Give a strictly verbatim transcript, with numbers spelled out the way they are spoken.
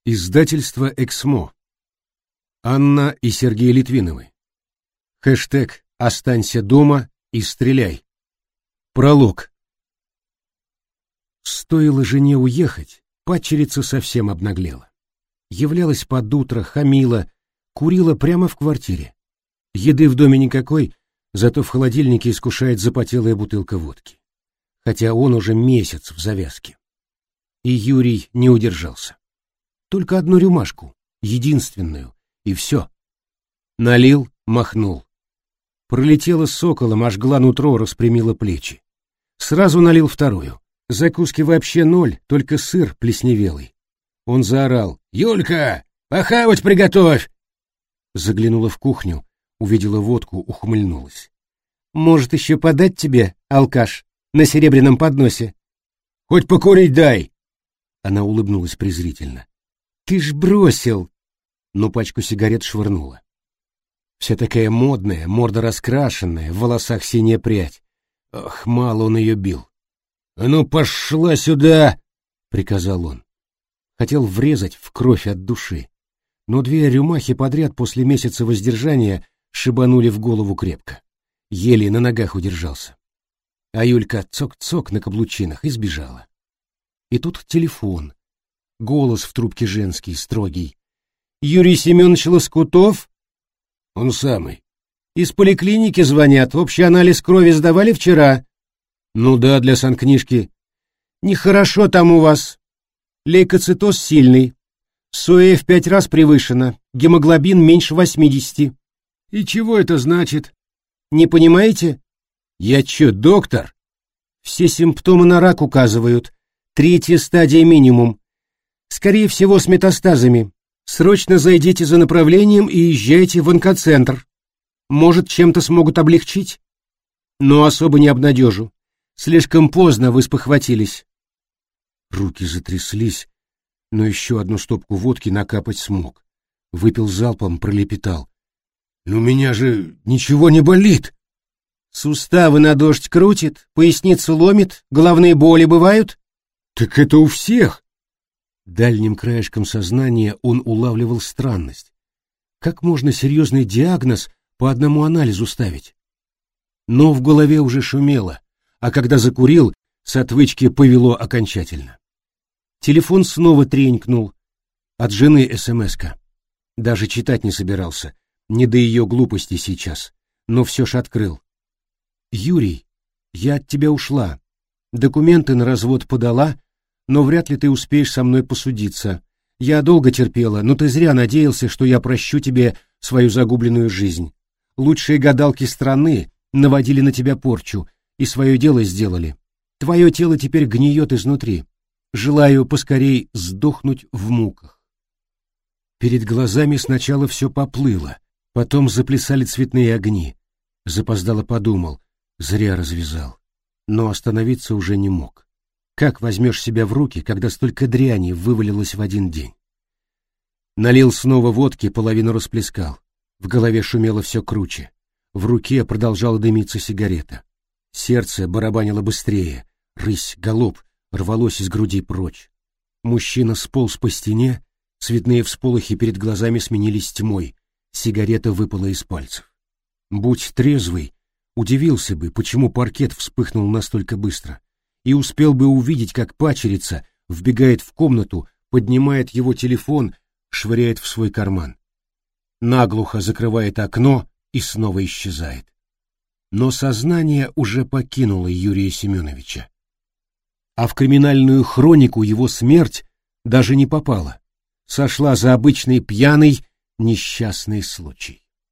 Издательство «Эксмо». Анна и Сергей Литвиновы. Хэштег «Останься дома и стреляй». Пролог. Стоило жене уехать, падчерица совсем обнаглела. Являлась под утро, хамила, курила прямо в квартире. Еды в доме никакой, зато в холодильнике искушает запотелая бутылка водки. Хотя он уже месяц в завязке. И Юрий не удержался. Только одну рюмашку, единственную, и все. Налил, махнул. Пролетела соколом, ожгла нутро, распрямила плечи. Сразу налил вторую. Закуски вообще ноль, только сыр плесневелый. Он заорал: «Юлька, похавать приготовь!» Заглянула в кухню, увидела водку, ухмыльнулась. «Может, еще подать тебе, алкаш, на серебряном подносе?» «Хоть покурить дай!» Она улыбнулась презрительно. «Ты ж бросил!» Но пачку сигарет швырнула. Вся такая модная, морда раскрашенная, в волосах синяя прядь. Ах, мало он ее бил. «А ну, пошла сюда!» — приказал он. Хотел врезать в кровь от души. Но две рюмахи подряд после месяца воздержания шибанули в голову крепко. Еле на ногах удержался. А Юлька цок-цок на каблучинах и сбежала. И тут телефон. Голос в трубке женский, строгий. «Юрий Семенович Лоскутов?» «Он самый». «Из поликлиники звонят. Общий анализ крови сдавали вчера?» «Ну да, для санкнижки». «Нехорошо там у вас. Лейкоцитоз сильный. СОЭ в пять раз превышено. Гемоглобин меньше восьмидесяти». «И чего это значит?» «Не понимаете?» «Я чё, доктор?» «Все симптомы на рак указывают. Третья стадия минимум. Скорее всего, с метастазами. Срочно зайдите за направлением и езжайте в онкоцентр. Может, чем-то смогут облегчить? Но особо не обнадежу. Слишком поздно вы спохватились». Руки затряслись, но еще одну стопку водки накапать смог. Выпил залпом, пролепетал: «Ну меня же ничего не болит!» «Суставы на дождь крутит, поясницу ломит, головные боли бывают?» «Так это у всех!» Дальним краешком сознания он улавливал странность. Как можно серьезный диагноз по одному анализу ставить? Но в голове уже шумело, а когда закурил, с отвычки повело окончательно. Телефон снова тренькнул. От жены эсэмэска. Даже читать не собирался, не до ее глупости сейчас, но все ж открыл. «Юрий, я от тебя ушла. Документы на развод подала, но вряд ли ты успеешь со мной посудиться. Я долго терпела, но ты зря надеялся, что я прощу тебе свою загубленную жизнь. Лучшие гадалки страны наводили на тебя порчу и свое дело сделали. Твое тело теперь гниет изнутри. Желаю поскорей сдохнуть в муках». Перед глазами сначала все поплыло, потом заплясали цветные огни. Запоздало подумал, зря развязал, но остановиться уже не мог. Как возьмешь себя в руки, когда столько дряни вывалилось в один день? Налил снова водки, половину расплескал. В голове шумело все круче. В руке продолжала дымиться сигарета. Сердце барабанило быстрее. Рысь, галоп рвалось из груди прочь. Мужчина сполз по стене, цветные всполохи перед глазами сменились тьмой. Сигарета выпала из пальцев. Будь трезвый, удивился бы, почему паркет вспыхнул настолько быстро. И успел бы увидеть, как падчерица вбегает в комнату, поднимает его телефон, швыряет в свой карман. Наглухо закрывает окно и снова исчезает. Но сознание уже покинуло Юрия Семеновича. А в криминальную хронику его смерть даже не попала. Сошла за обычный пьяный несчастный случай.